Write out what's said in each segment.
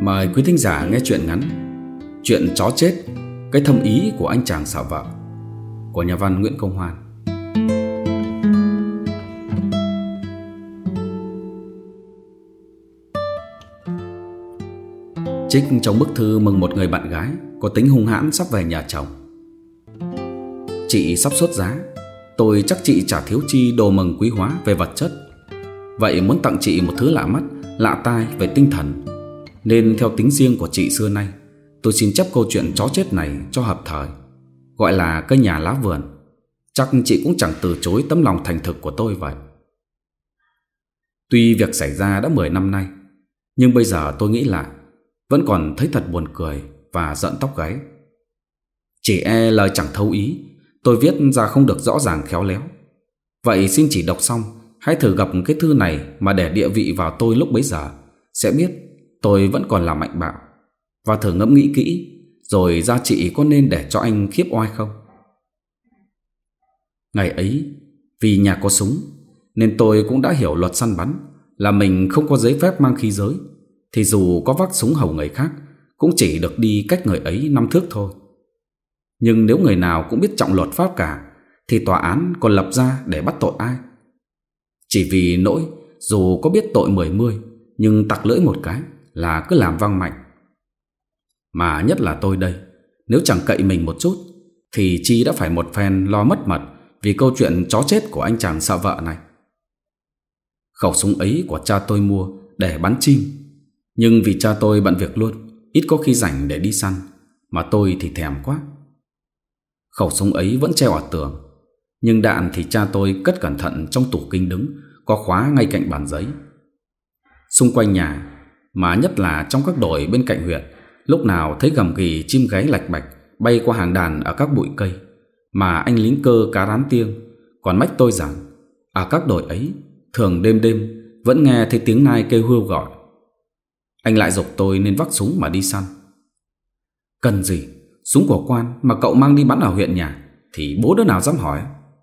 Mời quý thính giả nghe truyện ngắn Chuyện chó chết, cái thâm ý của anh chàng sợ vợ của nhà văn Nguyễn Công Hoan. Trích trong bức thư mừng một người bạn gái có tính hung hãn sắp về nhà chồng. Chị sắp xuất giá, tôi chắc chị chả thiếu chi đồ mừng quý hóa về vật chất. Vậy muốn tặng chị một thứ lạ mắt, lạ tai về tinh thần, nên theo tính riêng của chị xưa nay, tôi xin chép câu chuyện chó chết này cho hợp thời, gọi là cây nhà lá vườn. Chắc chị cũng chẳng từ chối tấm lòng thành thực của tôi vậy. Tuy việc xảy ra đã 10 năm nay, nhưng bây giờ tôi nghĩ lại vẫn còn thấy thật buồn cười và giận tóc gáy. Chỉ e lời chẳng thấu ý, tôi viết ra không được rõ ràng khéo léo. Vậy xin chỉ đọc xong, hãy thử gặp cái thư này mà để địa vị vào tôi lúc bấy giờ, sẽ biết tôi vẫn còn là mạnh bạo. Và thử ngẫm nghĩ kỹ, rồi ra chị có nên để cho anh khiếp oai không? Ngày ấy, vì nhà có súng, nên tôi cũng đã hiểu luật săn bắn là mình không có giấy phép mang khí giới, thì dù có vác súng hầu người khác, cũng chỉ được đi cách người ấy 5 thước thôi. Nhưng nếu người nào cũng biết trọng luật pháp cả, thì tòa án còn lập ra để bắt tội ai? Chỉ vì nỗi dù có biết tội 10 nhưng tặc lưỡi một cái là cứ làm vang mạnh. Mà nhất là tôi đây, nếu chẳng cậy mình một chút, thì chi đã phải một phen lo mất mật vì câu chuyện chó chết của anh chàng sợ vợ này. Khẩu súng ấy của cha tôi mua để bắn chim, nhưng vì cha tôi bận việc luôn, ít có khi rảnh để đi săn, mà tôi thì thèm quá. Khẩu súng ấy vẫn treo ở tường, nhưng đạn thì cha tôi cất cẩn thận trong tủ kính đứng, có khóa ngay cạnh bàn giấy. Xung quanh nhà, mà nhất là trong các đồi bên cạnh huyện, lúc nào thấy gầm ghì chim gáy lạch bạch bay qua hàng đàn ở các bụi cây, mà anh lính cơ cá rán tiêng còn mách tôi rằng ở các đồi ấy thường đêm đêm vẫn nghe thấy tiếng nai kêu hươu gọi. Anh lại giục tôi nên vác súng mà đi săn. Cần gì, súng của quan mà cậu mang đi bắn ở huyện nhà thì bố đứa nào dám hỏi.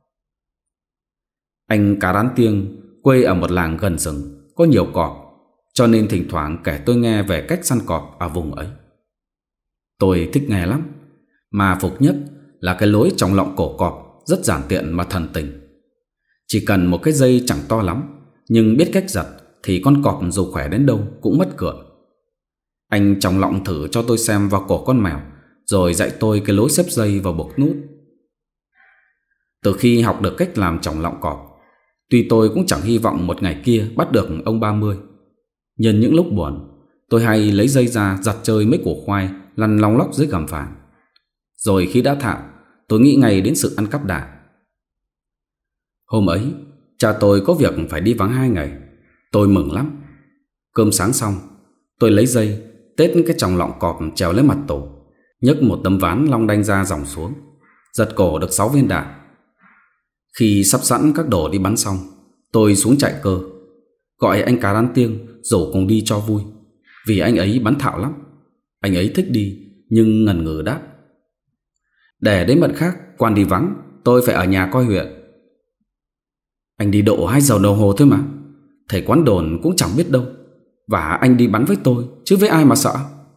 Anh cá rán tiêng quê ở một làng gần rừng có nhiều cọp, cho nên thỉnh thoảng kể tôi nghe về cách săn cọp ở vùng ấy. Tôi thích nghe lắm, mà phục nhất là cái lối chòng lọng cổ cọp rất giản tiện mà thần tình. Chỉ cần một cái dây chẳng to lắm, nhưng biết cách giật thì con cọp dù khỏe đến đâu cũng mất cựa. Anh chòng lọng thử cho tôi xem vào cổ con mèo, rồi dạy tôi cái lối xếp dây và buộc nút. Từ khi học được cách làm chòng lọng cọp, tuy tôi cũng chẳng hy vọng một ngày kia bắt được ông 30. Nhân những lúc buồn, tôi hay lấy dây ra giặt chơi mấy củ khoai lăn long lóc dưới gầm phản. Rồi khi đã thạo, tôi nghĩ ngay đến sự ăn cắp đạn. Hôm ấy, cha tôi có việc phải đi vắng 2 ngày. Tôi mừng lắm. Cơm sáng xong, tôi lấy dây tết cái chòng lọng cọp trèo lên mặt tủ, nhấc một tấm ván long đanh ra dòng xuống, giật cổ được 6 viên đạn. Khi sắp sẵn các đồ đi bắn xong, tôi xuống chạy cơ, gọi anh cá rán tiêng rủ cùng đi cho vui, vì anh ấy bắn thạo lắm. Anh ấy thích đi, nhưng ngần ngừ đáp: để đến bận khác quan đi vắng, tôi phải ở nhà coi huyện. Anh đi độ 2 giờ đồng hồ thôi mà, thầy quán đồn cũng chẳng biết đâu, và anh đi bắn với tôi chứ với ai mà sợ.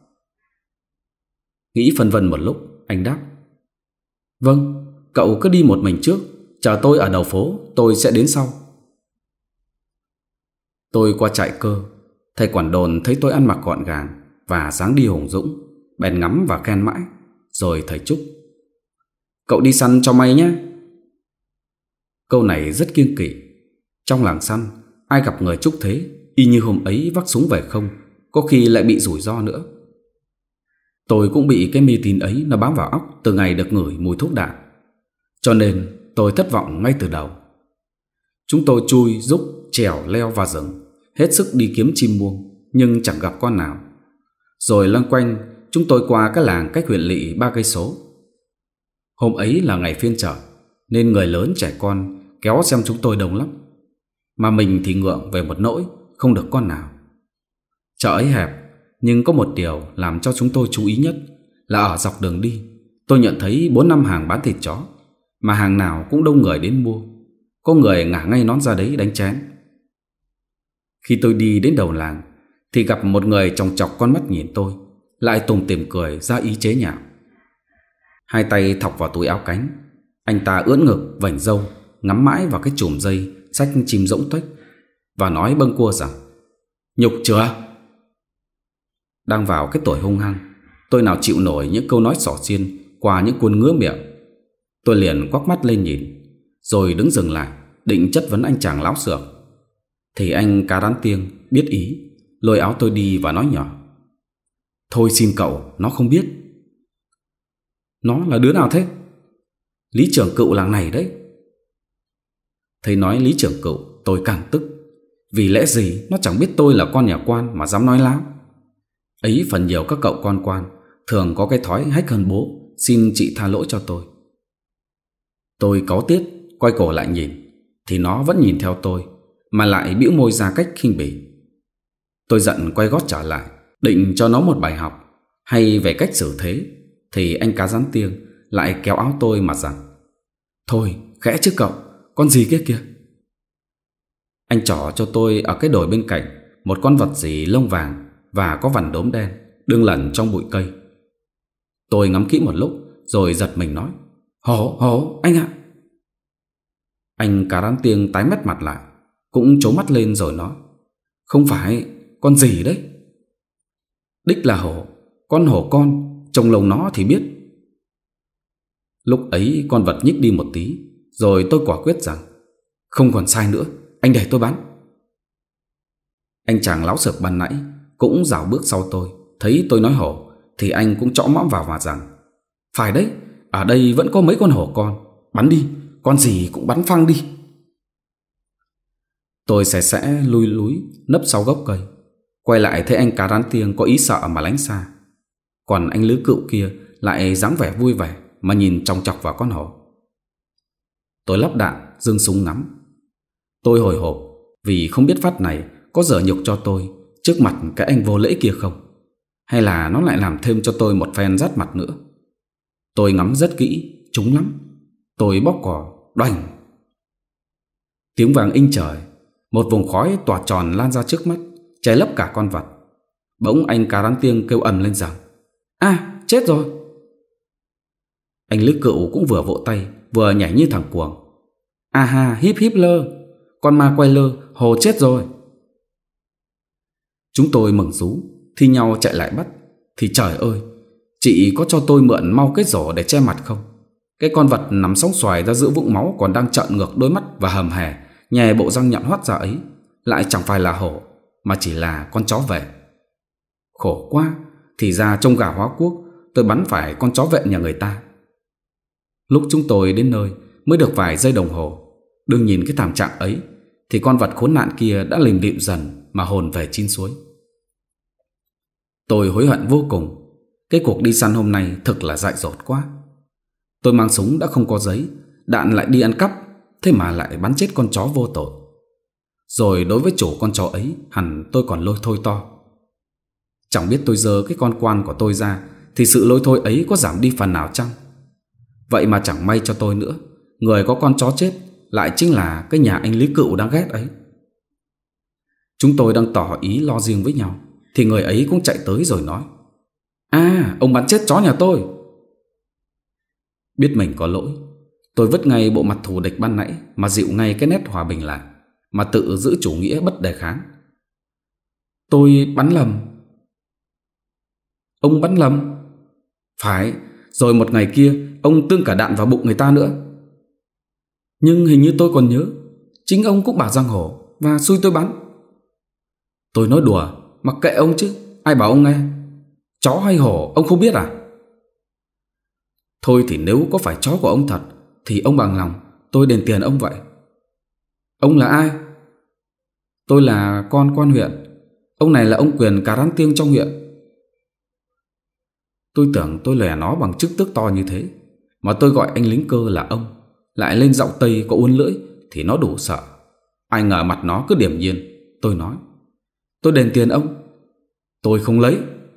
Nghĩ phân vân một lúc, anh đáp: vâng, cậu cứ đi một mình trước, chờ tôi ở đầu phố, tôi sẽ đến sau. Tôi qua chạy cơ, thầy quản đồn thấy tôi ăn mặc gọn gàng và dáng đi hùng dũng, bèn ngắm và khen mãi. Rồi thầy chúc: cậu đi săn cho may nhé. Câu này rất kiêng kỵ. Trong làng săn, ai gặp người chúc thế, y như hôm ấy vác súng về không, có khi lại bị rủi ro nữa. Tôi cũng bị cái mê tín ấy nó bám vào óc từ ngày được ngửi mùi thuốc đạn, cho nên tôi thất vọng ngay từ đầu. Chúng tôi chui, rúc, trèo, leo vào rừng, hết sức đi kiếm chim muông, nhưng chẳng gặp con nào. Rồi loanh quanh, chúng tôi qua cái làng cách huyện lỵ 3 cây số. Hôm ấy là ngày phiên chợ, nên người lớn trẻ con kéo xem chúng tôi đông lắm, mà mình thì ngượng về một nỗi không được con nào. Chợ ấy hẹp, nhưng có một điều làm cho chúng tôi chú ý nhất là ở dọc đường đi, tôi nhận thấy 4-5 hàng bán thịt chó, mà hàng nào cũng đông người đến mua. Có người ngả ngay nón ra đấy đánh chén. Khi tôi đi đến đầu làng thì gặp một người chòng chọc con mắt nhìn tôi, lại tủm tỉm cười ra ý chế nhạo. Hai tay thọc vào túi áo cánh, anh ta ưỡn ngực vảnh râu, ngắm mãi vào cái chùm dây xách chim rỗng tuếch và nói bâng quơ rằng: "Nhục chưa?" Đang vào cái tuổi hung hăng, tôi nào chịu nổi những câu nói xỏ xiên qua những cuốn ngứa miệng. Tôi liền quắc mắt lên nhìn, rồi đứng dừng lại định chất vấn anh chàng láo xược. Thì anh Cá Rán Tiêng biết ý, lôi áo tôi đi và nói nhỏ: "Thôi xin cậu, nó không biết." "Nó là đứa nào thế?" "Lý trưởng cựu làng này đấy." Thấy nói Lý trưởng cựu, tôi càng tức. Vì lẽ gì nó chẳng biết tôi là con nhà quan mà dám nói láo. Ấy phần nhiều các cậu con quan thường có cái thói hách hơn bố, xin chị tha lỗi cho tôi. Tôi cáu tiết quay cổ lại nhìn, thì nó vẫn nhìn theo tôi, mà lại bĩu môi ra cách khinh bỉ. Tôi giận quay gót trở lại, định cho nó một bài học hay về cách xử thế, thì anh Cá Rán Tiêng lại kéo áo tôi mà rằng: "Thôi khẽ chứ cậu, con gì kia kìa." Anh trỏ cho tôi ở cái đồi bên cạnh một con vật gì lông vàng và có vằn đốm đen đương lẩn trong bụi cây. Tôi ngắm kỹ một lúc rồi giật mình nói: Hổ, anh ạ." Anh Cá Rán Tiêng tái mét mặt lại, cũng trố mắt lên rồi nói: "Không phải, con gì đấy?" "Đích là hổ, con hổ con, trông lông nó thì biết." Lúc ấy con vật nhích đi một tí, rồi tôi quả quyết rằng: "Không còn sai nữa, anh để tôi bắn." Anh chàng láo xược ban nãy cũng rảo bước sau tôi, thấy tôi nói hổ thì anh cũng chõ mõm vào mà rằng: "Phải đấy, ở đây vẫn có mấy con hổ con, bắn đi, con gì cũng bắn phăng đi." Tôi sẽ lui lúi nấp sau gốc cây, quay lại thấy anh Cá Rán Tiêng có ý sợ mà lánh xa. Còn anh Lữ Cựu kia lại dáng vẻ vui vẻ mà nhìn chòng chọc vào con hổ. Tôi lắp đạn giương súng ngắm. Tôi hồi hộp vì không biết phát này có dở nhục cho tôi trước mặt cái anh vô lễ kia không, hay là nó lại làm thêm cho tôi một phen rát mặt nữa. Tôi ngắm rất kỹ, trúng lắm. Tôi bóp cò, đoành. Tiếng vàng inh trời, một vùng khói tỏa tròn lan ra trước mắt, che lấp cả con vật. Bỗng anh Cá Rán Tiêng kêu ầm lên rằng: "À, chết rồi!" Anh Lữ Cựu cũng vừa vỗ tay vừa nhảy như thằng cuồng: "À ha, híp híp lơ, con ma quay lơ, hồ chết rồi!" Chúng tôi mừng rú thi nhau chạy lại bắt. Thì trời ơi, chị có cho tôi mượn mau cái rổ để che mặt không? Cái con vật nằm sóng xoài ra giữa vũng máu còn đang trợn ngược đôi mắt và hầm hè nhè bộ răng nhọn hoắt ra ấy lại chẳng phải là hổ, mà chỉ là con chó vệ. Khổ quá, thì ra trông gà hóa quốc, tôi bắn phải con chó vệ nhà người ta. Lúc chúng tôi đến nơi mới được vài giây đồng hồ, đừng nhìn cái thảm trạng ấy thì con vật khốn nạn kia đã lìm lịm dần mà hồn về chín suối. Tôi hối hận vô cùng. Cái cuộc đi săn hôm nay thực là dại dột quá. Tôi mang súng đã không có giấy, đạn lại đi ăn cắp, thế mà lại bắn chết con chó vô tội. Rồi đối với chủ con chó ấy hẳn tôi còn lôi thôi to. Chẳng biết tôi giơ cái con quan của tôi ra thì sự lôi thôi ấy có giảm đi phần nào chăng? Vậy mà chẳng may cho tôi nữa, người có con chó chết lại chính là cái nhà anh Lý Cựu đang ghét ấy. Chúng tôi đang tỏ ý lo riêng với nhau thì người ấy cũng chạy tới rồi nói: "À, ông bắn chết chó nhà tôi." Biết mình có lỗi, tôi vứt ngay bộ mặt thù địch ban nãy mà dịu ngay cái nét hòa bình lại, mà tự giữ chủ nghĩa bất đề kháng. "Tôi bắn lầm." "Ông bắn lầm?" "Phải, rồi một ngày kia ông tương cả đạn vào bụng người ta nữa." "Nhưng hình như tôi còn nhớ chính ông cũng bảo rằng hổ và xui tôi bắn." "Tôi nói đùa, mặc kệ ông chứ, ai bảo ông nghe. Chó hay hổ ông không biết à?" "Thôi thì nếu có phải chó của ông thật thì ông bằng lòng tôi đền tiền ông vậy." "Ông là ai?" "Tôi là con quan huyện. Ông này là ông Quyền Cá Rán Tiêng trong huyện." Tôi tưởng tôi lè nó bằng chức tước to như thế, mà tôi gọi anh lính cơ là ông, lại lên giọng Tây có uốn lưỡi thì nó đủ sợ. Ai ngờ mặt nó cứ điềm nhiên. Tôi nói: "Tôi đền tiền ông." "Tôi không lấy."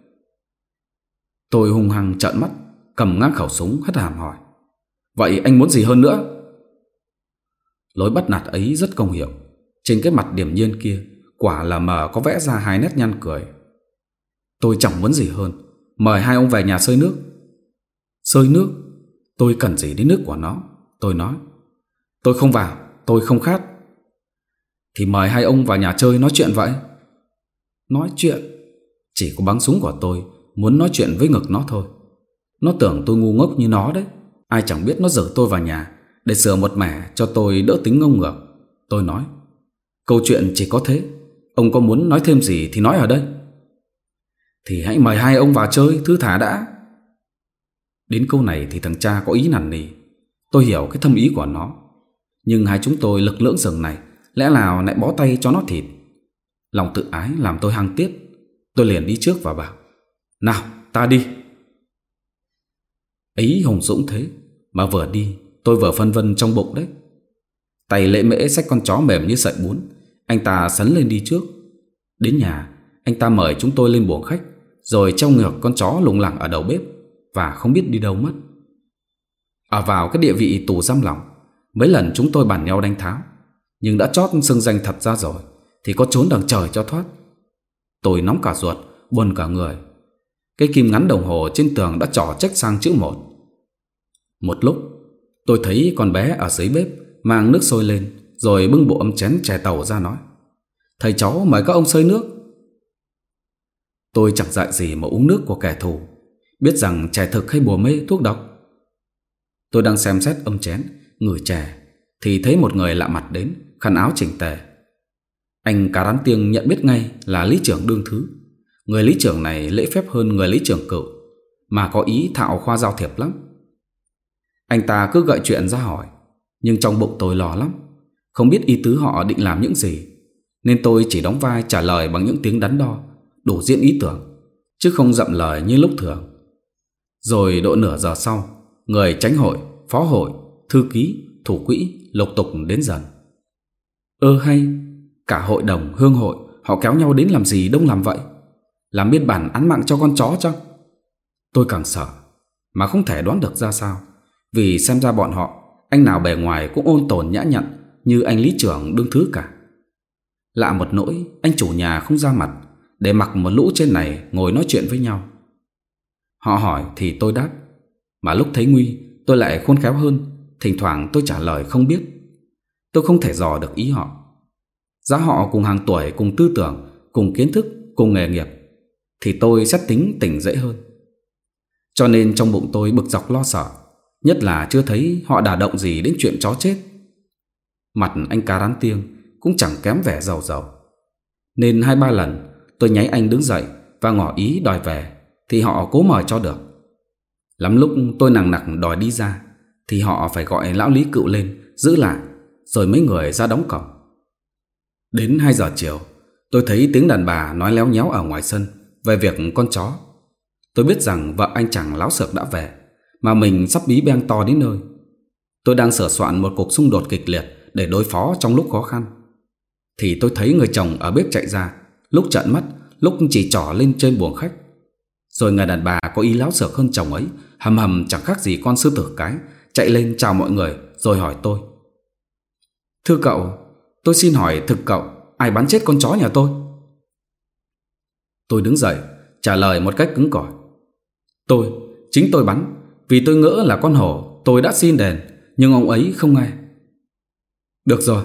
Tôi hung hăng trợn mắt, cầm ngang khẩu súng hất hàm hỏi: "Vậy anh muốn gì hơn nữa?" Lối bắt nạt ấy rất công hiệu. Trên cái mặt điềm nhiên kia quả là mờ có vẽ ra 2 nét nhăn cười. Tôi chẳng muốn gì hơn, mời hai ông về nhà xơi nước. Xơi nước? Tôi cần gì đến nước của nó? Tôi nói. Tôi không vào, tôi không khát. Thì mời hai ông vào nhà chơi nói chuyện vậy. Nói chuyện? Chỉ có bắn súng của tôi muốn nói chuyện với ngực nó thôi. Nó tưởng tôi ngu ngốc như nó đấy. Ai chẳng biết nó giở tôi vào nhà để sửa một mẻ cho tôi đỡ tính ngông ngược. Tôi nói. Câu chuyện chỉ có thế. Ông có muốn nói thêm gì thì nói ở đây. Thì hãy mời hai ông vào chơi, thư thả đã. Đến câu này thì thằng cha có ý nằn nỉ. Tôi hiểu cái thâm ý của nó, nhưng hai chúng tôi lực lưỡng rừng này, lẽ nào lại bó tay cho nó thịt. Lòng tự ái làm tôi hăng tiết. Tôi liền đi trước và bảo. Nào ta đi. Ấy hùng dũng thế mà vừa đi tôi vừa phân vân trong bụng đấy. Tay Lễ Mễ xách con chó mềm như sợi bún, anh ta sấn lên đi trước. Đến nhà, anh ta mời chúng tôi lên buồng khách, rồi treo ngược con chó lủng lẳng ở đầu bếp và không biết đi đâu mất. Ở vào cái địa vị tù giam lỏng, mấy lần chúng tôi bàn nhau đánh tháo, nhưng đã chót xưng danh thật ra rồi thì có trốn đằng trời cho thoát. Tôi nóng cả ruột, buồn cả người. Cái kim ngắn đồng hồ trên tường đã trỏ trách sang chữ 1. Một lúc tôi thấy con bé ở dưới bếp mang nước sôi lên, rồi bưng bộ ấm chén chè tàu ra nói. Thầy cháu mời các ông xơi nước. Tôi chẳng dạy gì mà uống nước của kẻ thù, biết rằng chè thực hay bùa mê thuốc độc. Tôi đang xem xét ấm chén, ngửi chè, thì thấy một người lạ mặt đến, khăn áo chỉnh tề. Anh Cá Rán Tiêng nhận biết ngay là lý trưởng đương thứ. Người lý trưởng này lễ phép hơn người lý trưởng cựu, mà có ý thạo khoa giao thiệp lắm. Anh ta cứ gợi chuyện ra hỏi, nhưng trong bụng tôi lo lắm, không biết ý tứ họ định làm những gì, nên tôi chỉ đóng vai trả lời bằng những tiếng đắn đo, đủ diễn ý tưởng, chứ không dậm lời như lúc thường. Rồi độ nửa giờ sau, người chánh hội, phó hội, thư ký, thủ quỹ lục tục đến dần. Hay, cả hội đồng, hương hội họ kéo nhau đến làm gì đông làm vậy? Làm biên bản án mạng cho con chó chăng? Tôi càng sợ, mà không thể đoán được ra sao, vì xem ra bọn họ, anh nào bề ngoài cũng ôn tồn nhã nhặn như anh lý trưởng đương thứ cả. Lạ một nỗi, anh chủ nhà không ra mặt, để mặc một lũ trên này ngồi nói chuyện với nhau. Họ hỏi thì tôi đáp, mà lúc thấy nguy tôi lại khôn khéo hơn, thỉnh thoảng tôi trả lời không biết. Tôi không thể dò được ý họ. Giá họ cùng hàng tuổi, cùng tư tưởng, cùng kiến thức, cùng nghề nghiệp, thì tôi sẽ tính tỉnh dễ hơn. Cho nên trong bụng tôi bực dọc lo sợ, nhất là chưa thấy họ đả động gì đến chuyện chó chết. Mặt anh Cá Rán Tiêng cũng chẳng kém vẻ giàu giàu, nên 2-3 lần tôi nháy anh đứng dậy và ngỏ ý đòi về, thì họ cố mời cho được. Lắm lúc tôi nằng nặc đòi đi ra, thì họ phải gọi lão lý cựu lên giữ lại, rồi mấy người ra đóng cổng. Đến 2 giờ chiều, tôi thấy tiếng đàn bà nói léo nhéo ở ngoài sân về việc con chó. Tôi biết rằng vợ anh chàng láo xược đã về, mà mình sắp bí beng to đến nơi. Tôi đang sửa soạn một cuộc xung đột kịch liệt để đối phó trong lúc khó khăn, thì tôi thấy người chồng ở bếp chạy ra, lúc trợn mắt, lúc chỉ trỏ lên trên buồng khách. Rồi người đàn bà có ý láo xược hơn chồng ấy, hầm hầm chẳng khác gì con sư tử cái, chạy lên chào mọi người rồi hỏi tôi. Thưa cậu, tôi xin hỏi thực cậu, ai bắn chết con chó nhà tôi? Tôi đứng dậy trả lời một cách cứng cỏi. Chính tôi bắn, vì tôi ngỡ là con hổ. Tôi đã xin đền, nhưng ông ấy không nghe. Được rồi.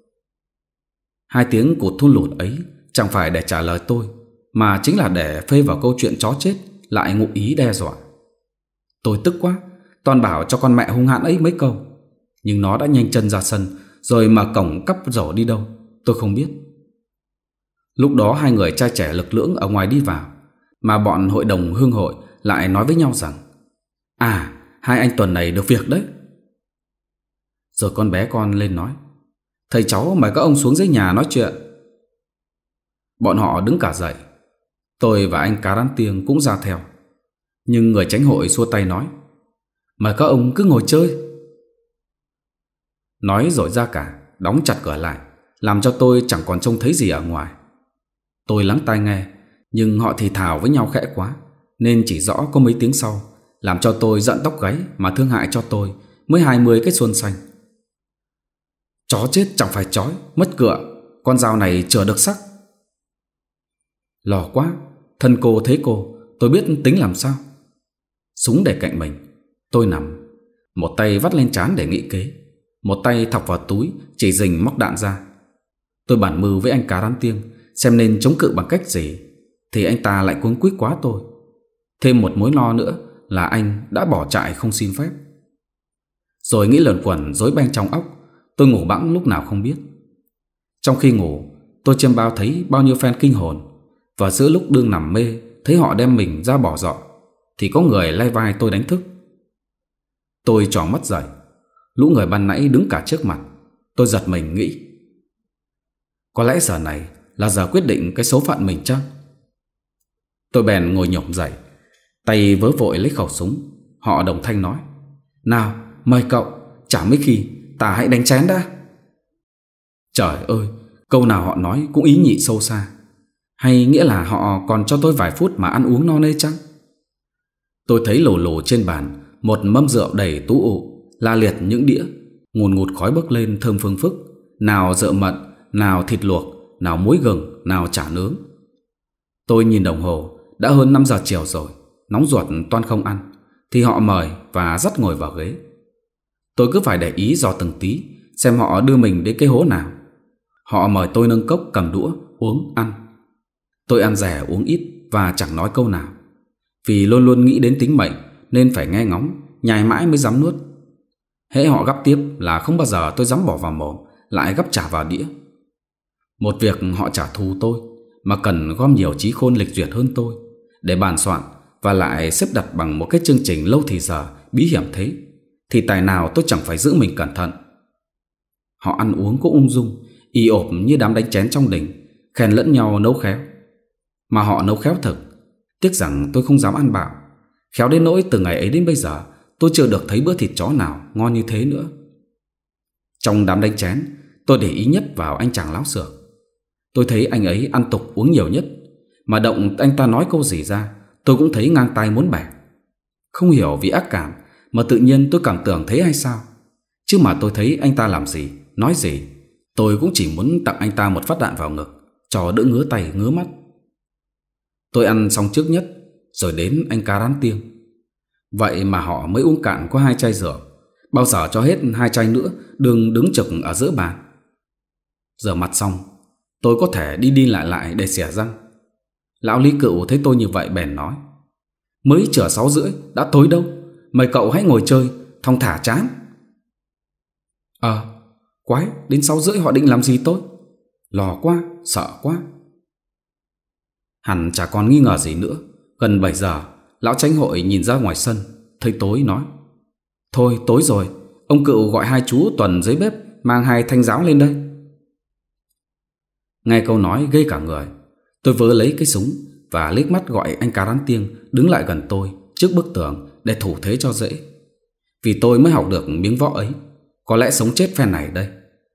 2 tiếng cụt thun lụt ấy chẳng phải để trả lời tôi, mà chính là để phê vào câu chuyện chó chết, lại ngụ ý đe dọa. Tôi tức quá, toàn bảo cho con mẹ hung hãn ấy mấy câu, nhưng nó đã nhanh chân ra sân, rồi mở cổng cắp rổ đi đâu tôi không biết. Lúc đó 2 người trai trẻ lực lưỡng ở ngoài đi vào, mà bọn hội đồng hương hội lại nói với nhau rằng: hai anh tuần này được việc đấy. Rồi con bé con lên nói: thầy cháu mời các ông xuống dưới nhà nói chuyện. Bọn họ đứng cả dậy. Tôi và anh Cá Rán Tiêng cũng ra theo, nhưng người chánh hội xua tay nói: mời các ông cứ ngồi chơi. Nói rồi ra cả, đóng chặt cửa lại, làm cho tôi chẳng còn trông thấy gì ở ngoài. Tôi lắng tai nghe, nhưng họ thì thào với nhau khẽ quá, nên chỉ rõ có mấy tiếng sau, làm cho tôi giận tóc gáy, mà thương hại cho tôi mới 20 cái xuân xanh. Chó chết chẳng phải chói, mất cựa, con dao này chừa được sắc, Lo quá, thân cô thế cô, tôi biết tính làm sao. Súng để cạnh mình, tôi nằm, một tay vắt lên trán để nghĩ kế, một tay thọc vào túi chỉ rình móc đạn ra. Tôi bàn mưu với anh Cá Rán Tiêng xem nên chống cự bằng cách gì, thì anh ta lại cuống quýt quá tôi. Thêm một mối lo nữa là anh đã bỏ trại không xin phép. Rồi nghĩ luẩn quẩn rối beng trong óc, tôi ngủ bẵng lúc nào không biết. Trong khi ngủ, tôi chiêm bao thấy bao nhiêu phen kinh hồn, và giữa lúc đương nằm mê thấy họ đem mình ra bỏ dọ, thì có người lay vai tôi đánh thức. Tôi tròn mắt dậy, lũ người ban nãy đứng cả trước mặt. Tôi giật mình nghĩ, có lẽ giờ này là giờ quyết định cái số phận mình chăng? Tôi bèn ngồi nhổm dậy, tay vớ vội lấy khẩu súng. Họ đồng thanh nói, nào mời cậu, chả mấy khi ta hãy đánh chén đã. Trời ơi, câu nào họ nói cũng ý nhị sâu xa. Hay nghĩa là họ còn cho tôi vài phút mà ăn uống no nê chăng? Tôi thấy lồ lồ trên bàn một mâm rượu đầy tú ụ, la liệt những đĩa, ngùn ngụt khói bốc lên thơm phương phức, nào rượu mận, nào thịt luộc, nào muối gừng, nào chả nướng. Tôi nhìn đồng hồ, đã hơn 5 giờ chiều rồi, nóng ruột toan không ăn, thì họ mời và dắt ngồi vào ghế. Tôi cứ phải để ý dò từng tí xem họ đưa mình đến cái hố nào. Họ mời tôi nâng cốc cầm đũa uống ăn. Tôi ăn rẻ uống ít và chẳng nói câu nào, vì luôn luôn nghĩ đến tính mệnh nên phải nghe ngóng, nhai mãi mới dám nuốt. Hễ họ gắp tiếp là không bao giờ tôi dám bỏ vào mồm, lại gắp trả vào đĩa. Một việc họ trả thù tôi, mà cần gom nhiều trí khôn lịch duyệt hơn tôi để bàn soạn và lại xếp đặt bằng một cái chương trình lâu thì giờ bí hiểm thế, thì tài nào tôi chẳng phải giữ mình cẩn thận. Họ ăn uống cũng ung dung, y ộp như đám đánh chén trong đình, khen lẫn nhau nấu khéo. Mà họ nấu khéo thực, tiếc rằng tôi không dám ăn bạo. Khéo đến nỗi từ ngày ấy đến bây giờ tôi chưa được thấy bữa thịt chó nào ngon như thế nữa. Trong đám đánh chén, tôi để ý nhất vào anh chàng láo xược. Tôi thấy anh ấy ăn tục uống nhiều nhất, mà động anh ta nói câu gì ra tôi cũng thấy ngang tai muốn bẻ. Không hiểu vì ác cảm mà tự nhiên tôi cảm tưởng thế hay sao, chứ mà tôi thấy anh ta làm gì, nói gì, tôi cũng chỉ muốn tặng anh ta một phát đạn vào ngực, cho đỡ ngứa tay ngứa mắt. Tôi ăn xong trước nhất, rồi đến anh Cá Rán Tiêng. Vậy mà họ mới uống cạn có 2 chai rượu, bao giờ cho hết 2 chai nữa đừng đứng trực ở giữa bàn. Rửa mặt xong, tôi có thể đi đi lại lại để xẻ răng. Lão Lý Cựu thấy tôi như vậy bèn nói, mới chửa 6 rưỡi đã tối đâu, mời cậu hãy ngồi chơi thong thả chán. Quái, đến 6 rưỡi họ định làm gì tôi? Lo quá, sợ quá. Hẳn chả còn nghi ngờ gì nữa. Gần 7 giờ, lão chánh hội nhìn ra ngoài sân, thấy tối nói, thôi tối rồi, ông Cựu gọi 2 chú tuần dưới bếp mang 2 thanh giáo lên đây. Nghe câu nói gây cả người, tôi vớ lấy cái súng và liếc mắt gọi anh Cá Rán Tiêng đứng lại gần tôi trước bức tường để thủ thế cho dễ. Vì tôi mới học được miếng võ ấy, có lẽ sống chết phen này đây.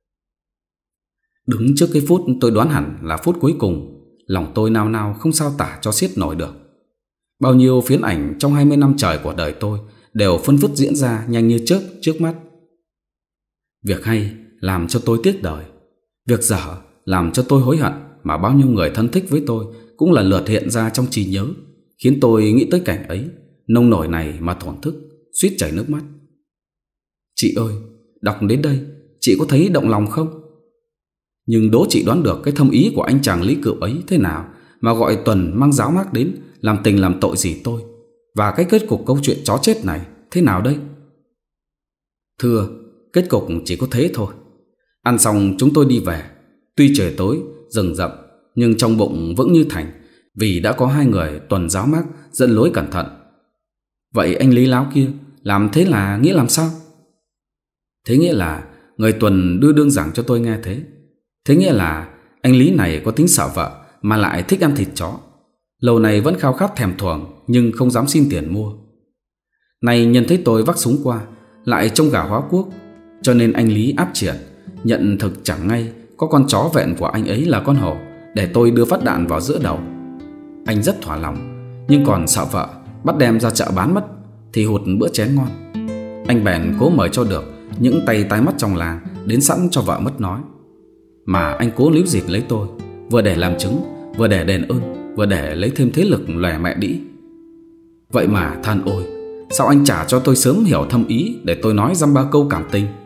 Đứng trước cái phút tôi đoán hẳn là phút cuối cùng, lòng tôi nao nao không sao tả cho xiết nổi được. Bao nhiêu phiến ảnh trong 20 năm trời của đời tôi đều phân phứt diễn ra nhanh như chớp trước mắt. Việc hay làm cho tôi tiếc đời, việc dở làm cho tôi hối hận, mà bao nhiêu người thân thích với tôi cũng lần lượt hiện ra trong trí nhớ, khiến tôi nghĩ tới cảnh ấy, nông nổi này mà thổn thức, suýt chảy nước mắt. Chị ơi, đọc đến đây, chị có thấy động lòng không? Nhưng đố chị đoán được cái thâm ý của anh chàng Lý Cựu ấy thế nào mà gọi Tuần mang giáo mác đến làm tình làm tội gì tôi, và cái kết cục câu chuyện chó chết này thế nào đây? Thưa, kết cục chỉ có thế thôi. Ăn xong chúng tôi đi về. Tuy trời tối, rừng rậm, nhưng trong bụng vững như thành, vì đã có 2 người Tuần giáo mác dẫn lối cẩn thận. Vậy anh Lý láo kia làm thế là nghĩa làm sao? Thế nghĩa là người Tuần đưa đương giảng cho tôi nghe thế. Thế nghĩa là anh Lý này có tính sợ vợ mà lại thích ăn thịt chó. Lâu này vẫn khao khát thèm thuồng nhưng không dám xin tiền mua. Này nhân thấy tôi vác súng qua, lại trông gà hóa quốc, cho nên anh Lý áp triển, nhận thực chẳng ngay có con chó vẹn của anh ấy là con hổ, để tôi đưa phát đạn vào giữa đầu. Anh rất thỏa lòng, nhưng còn sợ vợ bắt đem ra chợ bán mất thì hụt bữa chén ngon. Anh bèn cố mời cho được những tay tai mắt trong làng đến sẵn cho vợ mất nói. Mà anh cố líu dịt lấy tôi, vừa để làm chứng, vừa để đền ơn, vừa để lấy thêm thế lực lòe mẹ đĩ. Vậy mà than ôi, sao anh chả cho tôi sớm hiểu thâm ý để tôi nói dăm ba câu cảm tình.